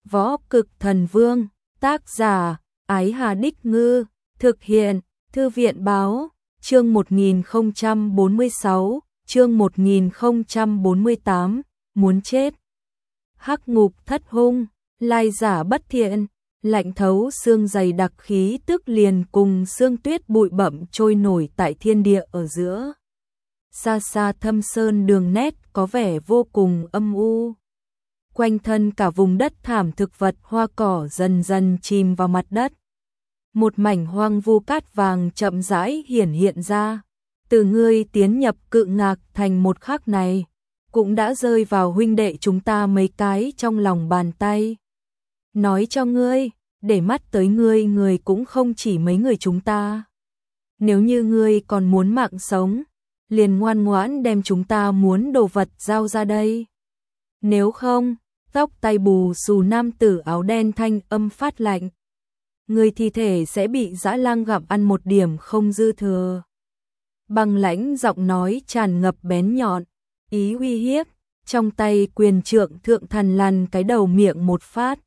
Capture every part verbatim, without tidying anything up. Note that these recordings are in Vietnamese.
Võ Cực Thần Vương, tác giả, Ái Hà Đích Ngư, thực hiện, Thư viện báo, chương một nghìn không trăm bốn mươi sáu, chương một nghìn không trăm bốn mươi tám, muốn chết. Hắc ngục thất hung, lai giả bất thiện, lạnh thấu xương dày đặc khí tức liền cùng xương tuyết bụi bặm trôi nổi tại thiên địa ở giữa. Xa xa thâm sơn đường nét có vẻ vô cùng âm u. Quanh thân cả vùng đất thảm thực vật hoa cỏ dần dần chìm vào mặt đất. Một mảnh hoang vu cát vàng chậm rãi hiển hiện ra. Từ ngươi tiến nhập Cự Ngạc thành một khắc này, cũng đã rơi vào huynh đệ chúng ta mấy cái trong lòng bàn tay. Nói cho ngươi, để mắt tới ngươi người cũng không chỉ mấy người chúng ta. Nếu như ngươi còn muốn mạng sống, liền ngoan ngoãn đem chúng ta muốn đồ vật giao ra đây. Nếu không, tóc tai bù xù nam tử áo đen thanh âm phát lạnh. Người thi thể sẽ bị dã lang gặm ăn một điểm không dư thừa. Băng lãnh giọng nói tràn ngập bén nhọn, ý uy hiếp, trong tay quyền trượng thượng thần lằn cái đầu miệng một phát.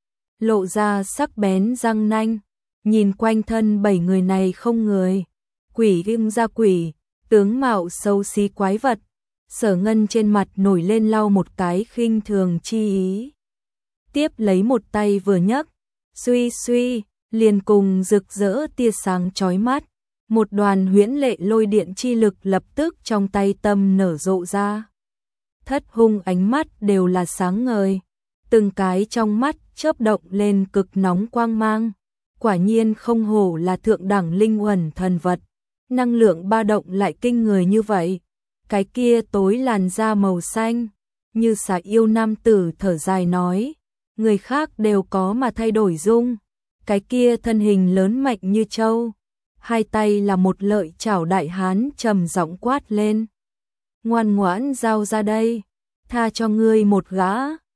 Lộ ra sắc bén răng nanh, nhìn quanh thân bảy người này không người. Quỷ ghim ra quỷ, tướng mạo xấu xí quái vật. Sở Ngân trên mặt nổi lên lau một cái khinh thường chi ý. Tiếp lấy một tay vừa nhấc, suy suy, liền cùng rực rỡ tia sáng chói mắt. Một đoàn huyễn lệ lôi điện chi lực lập tức trong tay tâm nở rộ ra. Thất hung ánh mắt đều là sáng ngời. Từng cái trong mắt chớp động lên cực nóng quang mang. Quả nhiên không hổ là thượng đẳng linh uẩn thần vật. Năng lượng ba động lại kinh người như vậy. Cái kia tối làn da màu xanh, như xà yêu nam tử thở dài nói. Người khác đều có mà thay đổi dung. Cái kia thân hình lớn mạnh như trâu. Hai tay là một lợi chảo đại hán trầm giọng quát lên. Ngoan ngoãn giao ra đây, tha cho ngươi một gã.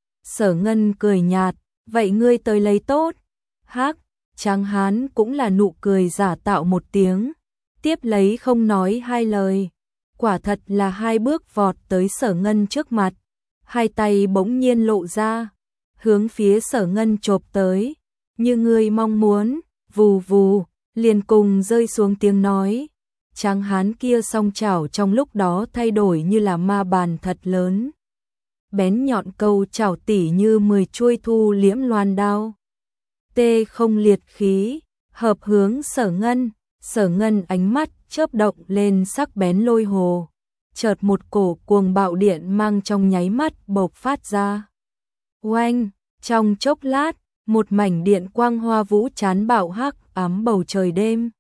Sở Ngân cười nhạt, vậy ngươi tới lấy tốt. Hắc, tráng hán cũng là nụ cười giả tạo một tiếng. Tiếp lấy không nói hai lời. Quả thật là hai bước vọt tới Sở Ngân trước mặt. Hai tay bỗng nhiên lộ ra, hướng phía Sở Ngân chộp tới. Như ngươi mong muốn, vù vù, liền cùng rơi xuống tiếng nói. Tráng hán kia song chảo trong lúc đó thay đổi như là ma bàn thật lớn. Bén nhọn câu chảo tỉ như mười chuôi thu liễm loan đao. Tê không liệt khí, hợp hướng Sở Ngân. Sở Ngân ánh mắt chớp động lên sắc bén lôi hồ. Chợt một cổ cuồng bạo điện mang trong nháy mắt bộc phát ra. Oanh, trong chốc lát, một mảnh điện quang hoa vũ chán bạo hắc ám bầu trời đêm.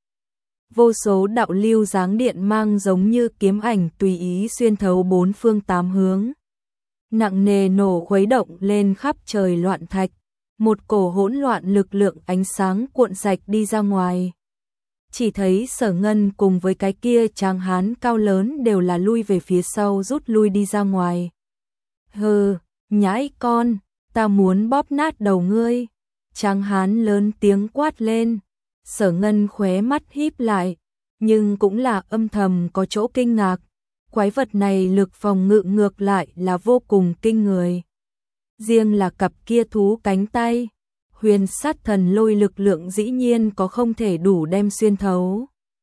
Vô số đạo lưu dáng điện mang giống như kiếm ảnh tùy ý xuyên thấu bốn phương tám hướng. Nặng nề nổ khuấy động lên khắp trời loạn thạch. Một cổ hỗn loạn lực lượng ánh sáng cuộn sạch đi ra ngoài. Chỉ thấy Sở Ngân cùng với cái kia tráng hán cao lớn đều là lui về phía sau rút lui đi ra ngoài. Hừ, nhãi con, ta muốn bóp nát đầu ngươi. Tráng hán lớn tiếng quát lên. Sở Ngân khóe mắt híp lại, nhưng cũng là âm thầm có chỗ kinh ngạc. Quái vật này lực phòng ngự ngược lại là vô cùng kinh người. Riêng là cặp kia thú cánh tay, huyền sát thần lôi lực lượng dĩ nhiên có không thể đủ đem xuyên thấu.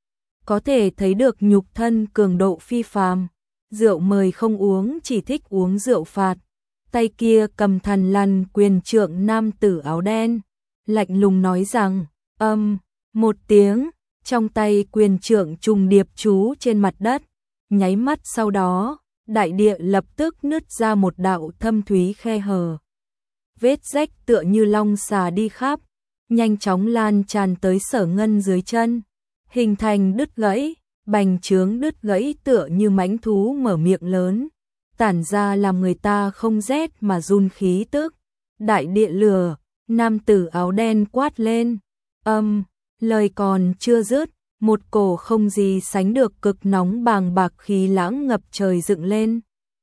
Có thể thấy được nhục thân cường độ phi phàm. Rượu mời không uống, chỉ thích uống rượu phạt. Tay kia cầm thần lằn quyền trượng nam tử áo đen, lạnh lùng nói rằng, âm, một tiếng, trong tay quyền trượng trùng điệp chú trên mặt đất. Nháy mắt sau đó, đại địa lập tức nứt ra một đạo thâm thúy khe hở. Vết rách tựa như long xà đi khắp, nhanh chóng lan tràn tới Sở Ngân dưới chân, hình thành đứt gãy, bành trướng đứt gãy tựa như mãnh thú mở miệng lớn, tản ra làm người ta không rét mà run khí tức. Đại địa lửa, nam tử áo đen quát lên, âm, lời còn chưa dứt, một cổ không gì sánh được cực nóng bàng bạc khí lãng ngập trời dựng lên.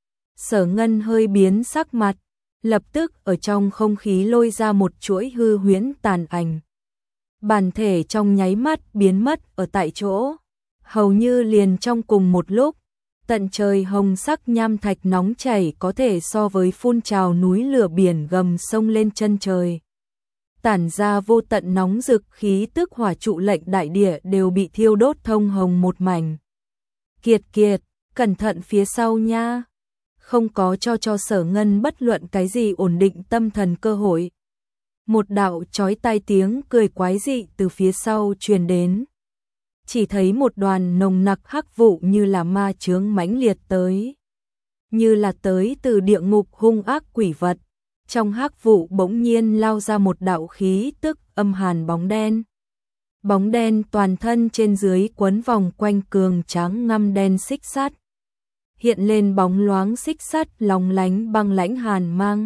Sở Ngân hơi biến sắc mặt, lập tức ở trong không khí lôi ra một chuỗi hư huyễn tàn ảnh. Bản thể trong nháy mắt biến mất ở tại chỗ, hầu như liền trong cùng một lúc, Tận trời hồng sắc nham thạch nóng chảy có thể so với phun trào núi lửa biển gầm sông lên chân trời. Tản ra vô tận nóng rực, khí tức hỏa trụ lệnh đại địa đều bị thiêu đốt thông hồng một mảnh. Kiệt kiệt, cẩn thận phía sau nha. Không có cho cho Sở Ngân bất luận cái gì ổn định tâm thần cơ hội. Một đạo chói tai tiếng cười quái dị từ phía sau truyền đến. Chỉ thấy một đoàn nồng nặc hắc vụ như là ma chướng mãnh liệt tới. Như là tới từ địa ngục hung ác quỷ vật. Trong hắc vụ bỗng nhiên lao ra một đạo khí tức âm hàn bóng đen. Bóng đen toàn thân trên dưới quấn vòng quanh cường tráng ngăm đen xích sắt. Hiện lên bóng loáng xích sắt long lánh băng lãnh hàn mang.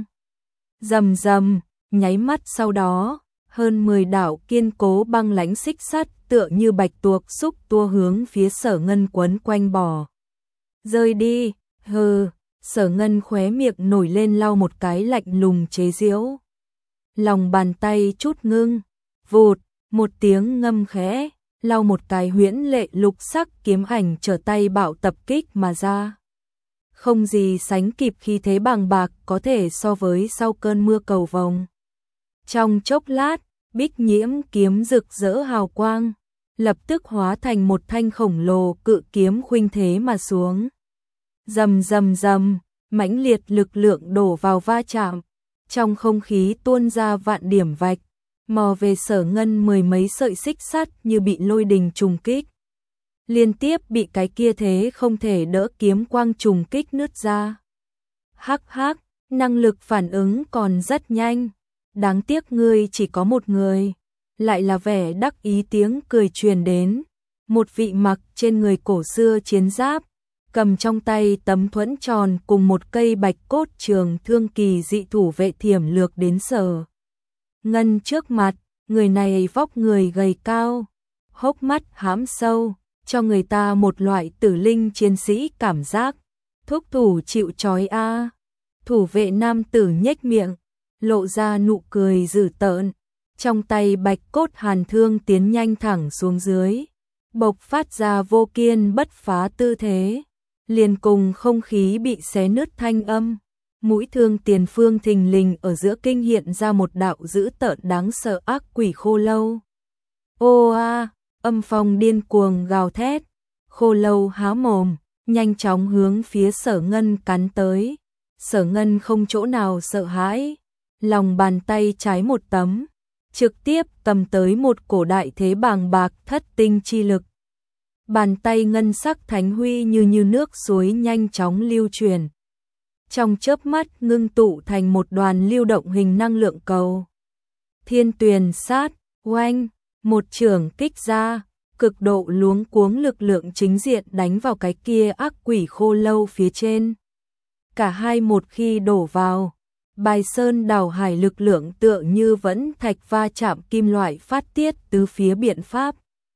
Rầm rầm, nháy mắt sau đó, hơn mười đạo kiên cố băng lãnh xích sắt tựa như bạch tuộc xúc tua hướng phía Sở Ngân quấn quanh bò. Rơi đi, hừ, Sở Ngân khóe miệng nổi lên lau một cái lạnh lùng chế giễu. Lòng bàn tay chút ngưng, vụt, một tiếng ngâm khẽ, lau một cái huyễn lệ lục sắc kiếm ảnh trở tay bạo tập kích mà ra. Không gì sánh kịp khi thế bàng bạc có thể so với sau cơn mưa cầu vồng. Trong chốc lát, bích nhiễm kiếm rực rỡ hào quang, lập tức hóa thành một thanh khổng lồ cự kiếm khuynh thế mà xuống. Rầm rầm rầm, mãnh liệt lực lượng đổ vào va chạm, trong không khí tuôn ra vạn điểm vạch, mò về Sở Ngân mười mấy sợi xích sắt như bị lôi đình trùng kích. Liên tiếp bị cái kia thế không thể đỡ kiếm quang trùng kích nứt ra. Hắc hắc, năng lực phản ứng còn rất nhanh, đáng tiếc ngươi chỉ có một người. Lại là vẻ đắc ý tiếng cười truyền đến, một vị mặc trên người cổ xưa chiến giáp, cầm trong tay tấm thuẫn tròn cùng một cây bạch cốt trường thương kỳ dị thủ vệ thiểm lược đến Sở Ngân trước mặt. Người này vóc người gầy cao, hốc mắt hãm sâu, cho người ta một loại tử linh chiến sĩ cảm giác. Thúc thủ chịu trói a. Thủ vệ nam tử nhếch miệng, lộ ra nụ cười dữ tợn, trong tay bạch cốt hàn thương tiến nhanh thẳng xuống dưới, bộc phát ra vô kiên bất phá tư thế, liền cùng không khí bị xé nứt thanh âm. Mũi thương tiền phương thình lình ở giữa kinh hiện ra một đạo dữ tợn đáng sợ ác quỷ khô lâu. Ô a, âm phong điên cuồng gào thét, khô lâu há mồm, nhanh chóng hướng phía Sở Ngân cắn tới. Sở Ngân không chỗ nào sợ hãi, lòng bàn tay trái một tấm, trực tiếp cầm tới một cổ đại thế bàng bạc thất tinh chi lực. Bàn tay ngân sắc thánh huy như như nước suối nhanh chóng lưu truyền. Trong chớp mắt ngưng tụ thành một đoàn lưu động hình năng lượng cầu. Thiên tuyền sát, oanh, một chưởng kích ra, cực độ luống cuống lực lượng chính diện đánh vào cái kia ác quỷ khô lâu phía trên. Cả hai một khi đổ vào, bài sơn đảo hải lực lượng tựa như vẫn thạch va chạm kim loại phát tiết tứ phía biện pháp.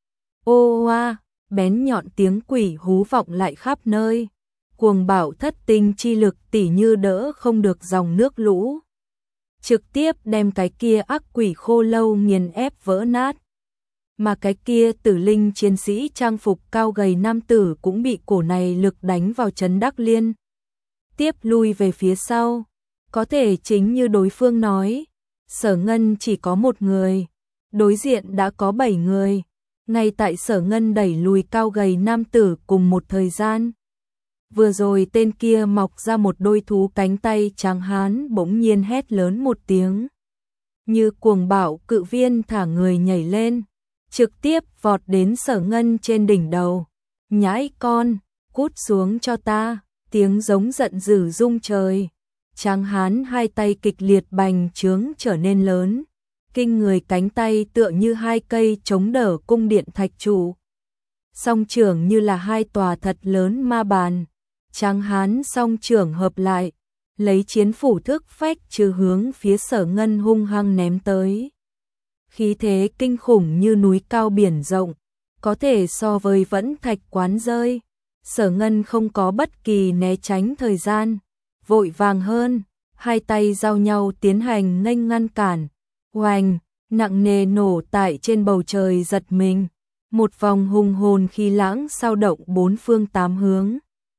Ô oa, bén nhọn tiếng quỷ hú vọng lại khắp nơi. Cuồng bạo thất tinh chi lực tỉ như đỡ không được dòng nước lũ. Trực tiếp đem cái kia ác quỷ khô lâu nghiền ép vỡ nát. Mà cái kia tử linh chiến sĩ trang phục cao gầy nam tử cũng bị cổ này lực đánh vào chấn đắc liên. Tiếp lui về phía sau. Có thể chính như đối phương nói, Sở Ngân chỉ có một người, đối diện đã có bảy người. Ngay tại Sở Ngân đẩy lùi cao gầy nam tử cùng một thời gian. Vừa rồi tên kia mọc ra một đôi thú cánh tay trắng hán bỗng nhiên hét lớn một tiếng. Như cuồng bạo cự viên thả người nhảy lên, trực tiếp vọt đến Sở Ngân trên đỉnh đầu. Nhãi con, cút xuống cho ta, tiếng giống giận dữ rung trời. Tráng hán hai tay kịch liệt bành trướng trở nên lớn, kinh người cánh tay tựa như hai cây chống đỡ cung điện thạch trụ. Song trưởng như là hai tòa thật lớn ma bàn. Tráng hán song trưởng hợp lại, lấy chiến phủ thức phách trừ hướng phía Sở Ngân hung hăng ném tới. Khí thế kinh khủng như núi cao biển rộng, có thể so với vẫn thạch quán rơi. Sở Ngân không có bất kỳ né tránh thời gian, vội vàng hơn, hai tay giao nhau tiến hành nghênh ngăn cản. Oanh, nặng nề nổ tại trên bầu trời giật mình, một vòng hùng hồn khí lãng sao động bốn phương tám hướng.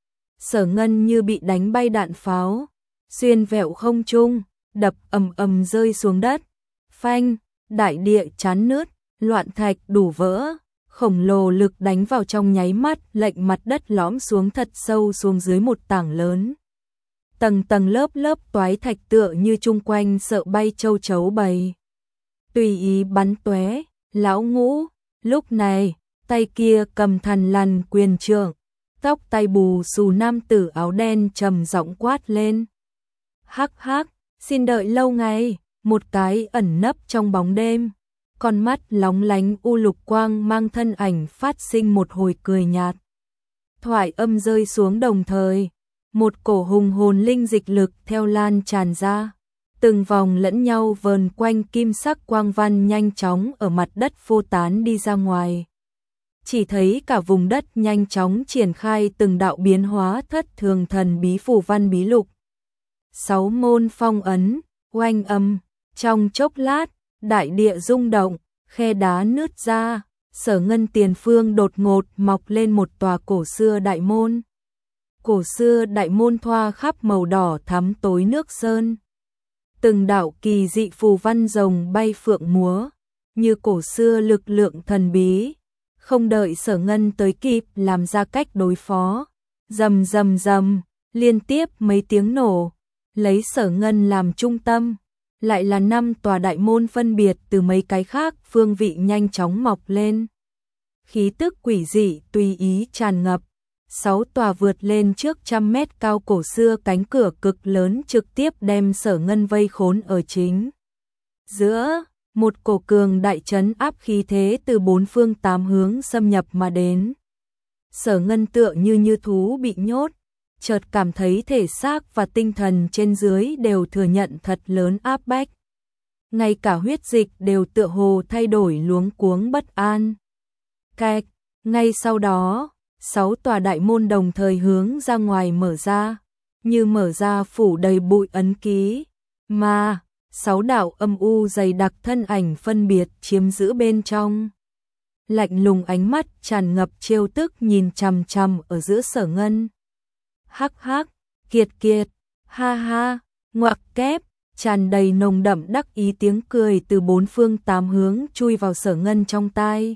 Sở Ngân như bị đánh bay đạn pháo, xuyên vẹo không trung, đập ầm ầm rơi xuống đất. Phanh, đại địa chán nứt, loạn thạch đủ vỡ, khổng lồ lực đánh vào trong nháy mắt, lệnh mặt đất lõm xuống thật sâu xuống dưới một tảng lớn. Tầng tầng lớp lớp toái thạch tựa như chung quanh sợ bay châu chấu bầy. Tùy ý bắn tóe, lão Ngũ, lúc này, tay kia cầm thần lằn quyền trượng, tóc tai bù xù nam tử áo đen trầm giọng quát lên. Hắc hắc, xin đợi lâu ngày, một cái ẩn nấp trong bóng đêm, con mắt lóng lánh u lục quang mang thân ảnh phát sinh một hồi cười nhạt. Thoại âm rơi xuống đồng thời, một cổ hùng hồn linh dịch lực theo lan tràn ra, từng vòng lẫn nhau vờn quanh kim sắc quang văn nhanh chóng ở mặt đất phô tán đi ra ngoài. Chỉ thấy cả vùng đất nhanh chóng triển khai từng đạo biến hóa thất thường thần bí phù văn bí lục. Sáu môn phong ấn, oanh âm, trong chốc lát, đại địa rung động, khe đá nứt ra, Sở Ngân tiền phương đột ngột mọc lên một tòa cổ xưa đại môn. Cổ xưa đại môn thoa khắp màu đỏ thắm tối nước sơn. Từng đạo kỳ dị phù văn rồng bay phượng múa, như cổ xưa lực lượng thần bí. Không đợi Sở Ngân tới kịp làm ra cách đối phó, rầm rầm rầm, liên tiếp mấy tiếng nổ, lấy Sở Ngân làm trung tâm, lại là năm tòa đại môn phân biệt từ mấy cái khác phương vị nhanh chóng mọc lên. Khí tức quỷ dị tùy ý tràn ngập, sáu tòa vượt lên trước trăm mét cao cổ xưa cánh cửa cực lớn trực tiếp đem Sở Ngân vây khốn ở chính giữa. Một cổ cường đại trấn áp khí thế từ bốn phương tám hướng xâm nhập mà đến. Sở Ngân tựa như như thú bị nhốt, chợt cảm thấy thể xác và tinh thần trên dưới đều thừa nhận thật lớn áp bách. Ngay cả huyết dịch đều tựa hồ thay đổi luống cuống bất an. Cạch, ngay sau đó, sáu tòa đại môn đồng thời hướng ra ngoài mở ra, như mở ra phủ đầy bụi ấn ký, mà sáu đạo âm u dày đặc thân ảnh phân biệt chiếm giữ bên trong. Lạnh lùng ánh mắt tràn ngập trêu tức nhìn chằm chằm ở giữa Sở Ngân. Hắc hắc, kiệt kiệt, ha ha, ngoặc kép, tràn đầy nồng đậm đắc ý tiếng cười từ bốn phương tám hướng chui vào Sở Ngân trong tai.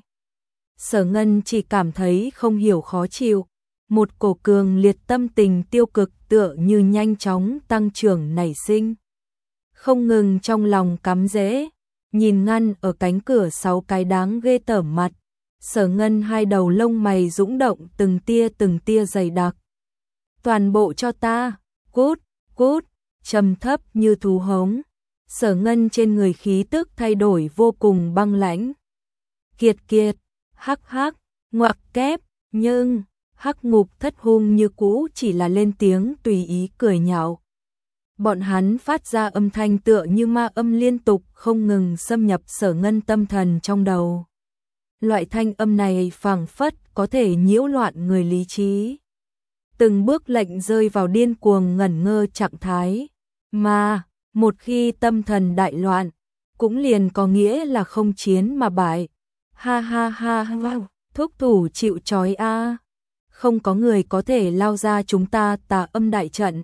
Sở Ngân chỉ cảm thấy không hiểu khó chịu, một cổ cường liệt tâm tình tiêu cực tựa như nhanh chóng tăng trưởng nảy sinh. Không ngừng trong lòng cắm rễ, nhìn ngăn ở cánh cửa sáu cái đáng ghê tởm mặt, Sở Ngân hai đầu lông mày dũng động từng tia từng tia dày đặc. Toàn bộ cho ta, cút, cút, trầm thấp như thú hống. Sở Ngân trên người khí tức thay đổi vô cùng băng lãnh. Kiệt kiệt, hắc hắc, ngoặc kép, nhưng hắc ngục thất hung như cũ chỉ là lên tiếng tùy ý cười nhạo. Bọn hắn phát ra âm thanh tựa như ma âm liên tục không ngừng xâm nhập Sở Ngân tâm thần trong đầu. Loại thanh âm này phảng phất có thể nhiễu loạn người lý trí. Từng bước lệnh rơi vào điên cuồng ngẩn ngơ trạng thái, mà một khi tâm thần đại loạn, cũng liền có nghĩa là không chiến mà bại. Ha ha ha ha, thúc thủ chịu trói a. Không có người có thể lao ra chúng ta tà âm đại trận.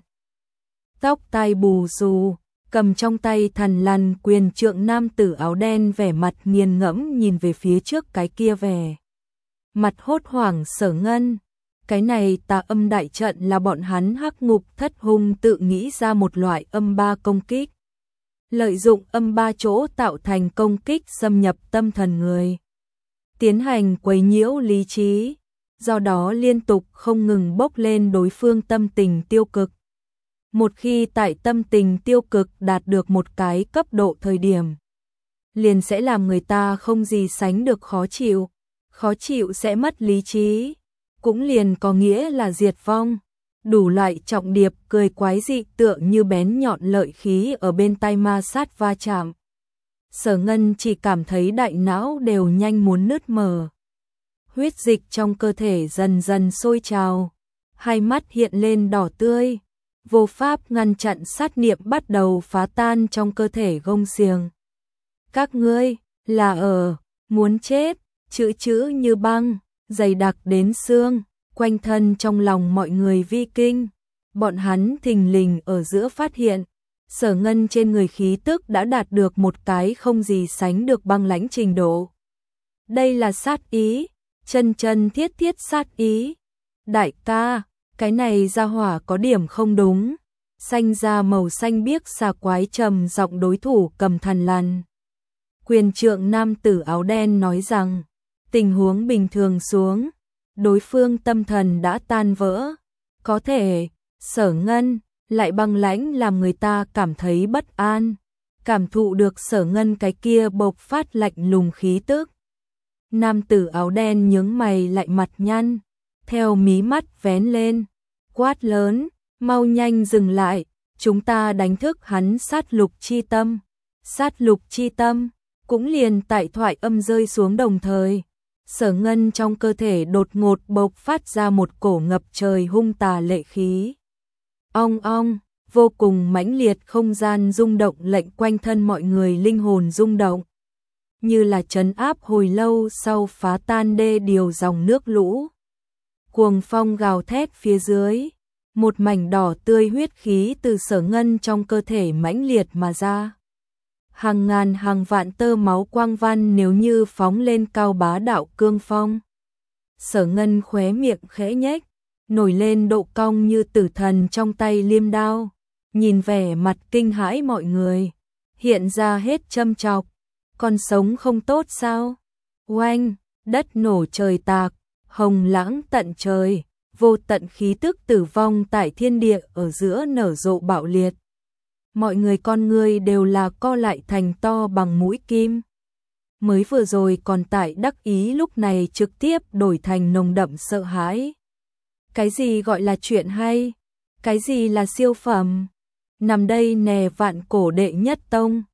Tóc tai bù xù, cầm trong tay thần lằn quyền trượng nam tử áo đen vẻ mặt nghiền ngẫm nhìn về phía trước cái kia vẻ mặt hốt hoảng Sở Ngân. Cái này tà âm đại trận là bọn hắn hắc ngục thất hung tự nghĩ ra một loại âm ba công kích. Lợi dụng âm ba chỗ tạo thành công kích xâm nhập tâm thần người. Tiến hành quấy nhiễu lý trí, do đó liên tục không ngừng bốc lên đối phương tâm tình tiêu cực. Một khi tại tâm tình tiêu cực đạt được một cái cấp độ thời điểm, liền sẽ làm người ta không gì sánh được khó chịu, khó chịu sẽ mất lý trí, cũng liền có nghĩa là diệt vong. Đủ loại trọng điệp cười quái dị tựa như bén nhọn lợi khí ở bên tai ma sát va chạm. Sở Ngân chỉ cảm thấy đại não đều nhanh muốn nứt mở. Huyết dịch trong cơ thể dần dần sôi trào, hai mắt hiện lên đỏ tươi, vô pháp ngăn chặn sát niệm bắt đầu phá tan trong cơ thể gông xiềng. Các ngươi là ở muốn chết, chữ chữ như băng, dày đặc đến xương, quanh thân trong lòng mọi người vi kinh, bọn hắn thình lình ở giữa phát hiện, Sở Ngân trên người khí tức đã đạt được một cái không gì sánh được băng lãnh trình độ. Đây là sát ý, chân chân thiết thiết sát ý. Đại ca, cái này ra hỏa có điểm không đúng. Xanh da màu xanh biếc xà quái trầm giọng đối thủ cầm thần lằn. Quyền trượng nam tử áo đen nói rằng, tình huống bình thường xuống, đối phương tâm thần đã tan vỡ. Có thể, Sở Ngân lại băng lãnh làm người ta cảm thấy bất an. Cảm thụ được Sở Ngân cái kia bộc phát lạnh lùng khí tức. Nam tử áo đen nhướng mày lại mặt nhăn, theo mí mắt vén lên, quát lớn, mau nhanh dừng lại, chúng ta đánh thức hắn sát lục chi tâm. Sát lục chi tâm, cũng liền tại thoại âm rơi xuống đồng thời. Sở Ngân trong cơ thể đột ngột bộc phát ra một cổ ngập trời hung tà lệ khí. Ong ong, vô cùng mãnh liệt không gian rung động lệnh quanh thân mọi người linh hồn rung động. Như là trấn áp hồi lâu sau phá tan đê điều dòng nước lũ. Cuồng phong gào thét phía dưới, một mảnh đỏ tươi huyết khí từ Sở Ngân trong cơ thể mãnh liệt mà ra. Hàng ngàn hàng vạn tơ máu quang văn nếu như phóng lên cao bá đạo cương phong. Sở Ngân khóe miệng khẽ nhếch, nổi lên độ cong như tử thần trong tay liêm đao, nhìn vẻ mặt kinh hãi mọi người, hiện ra hết châm chọc. Còn sống không tốt sao? Oanh, đất nổ trời tạc, hồng lãng tận trời, vô tận khí tức tử vong tại thiên địa ở giữa nở rộ bạo liệt. Mọi người con người đều là co lại thành to bằng mũi kim. Mới vừa rồi còn tại đắc ý lúc này trực tiếp đổi thành nồng đậm sợ hãi. Cái gì gọi là chuyện hay? Cái gì là siêu phẩm? Nằm đây nè vạn cổ đệ nhất tông.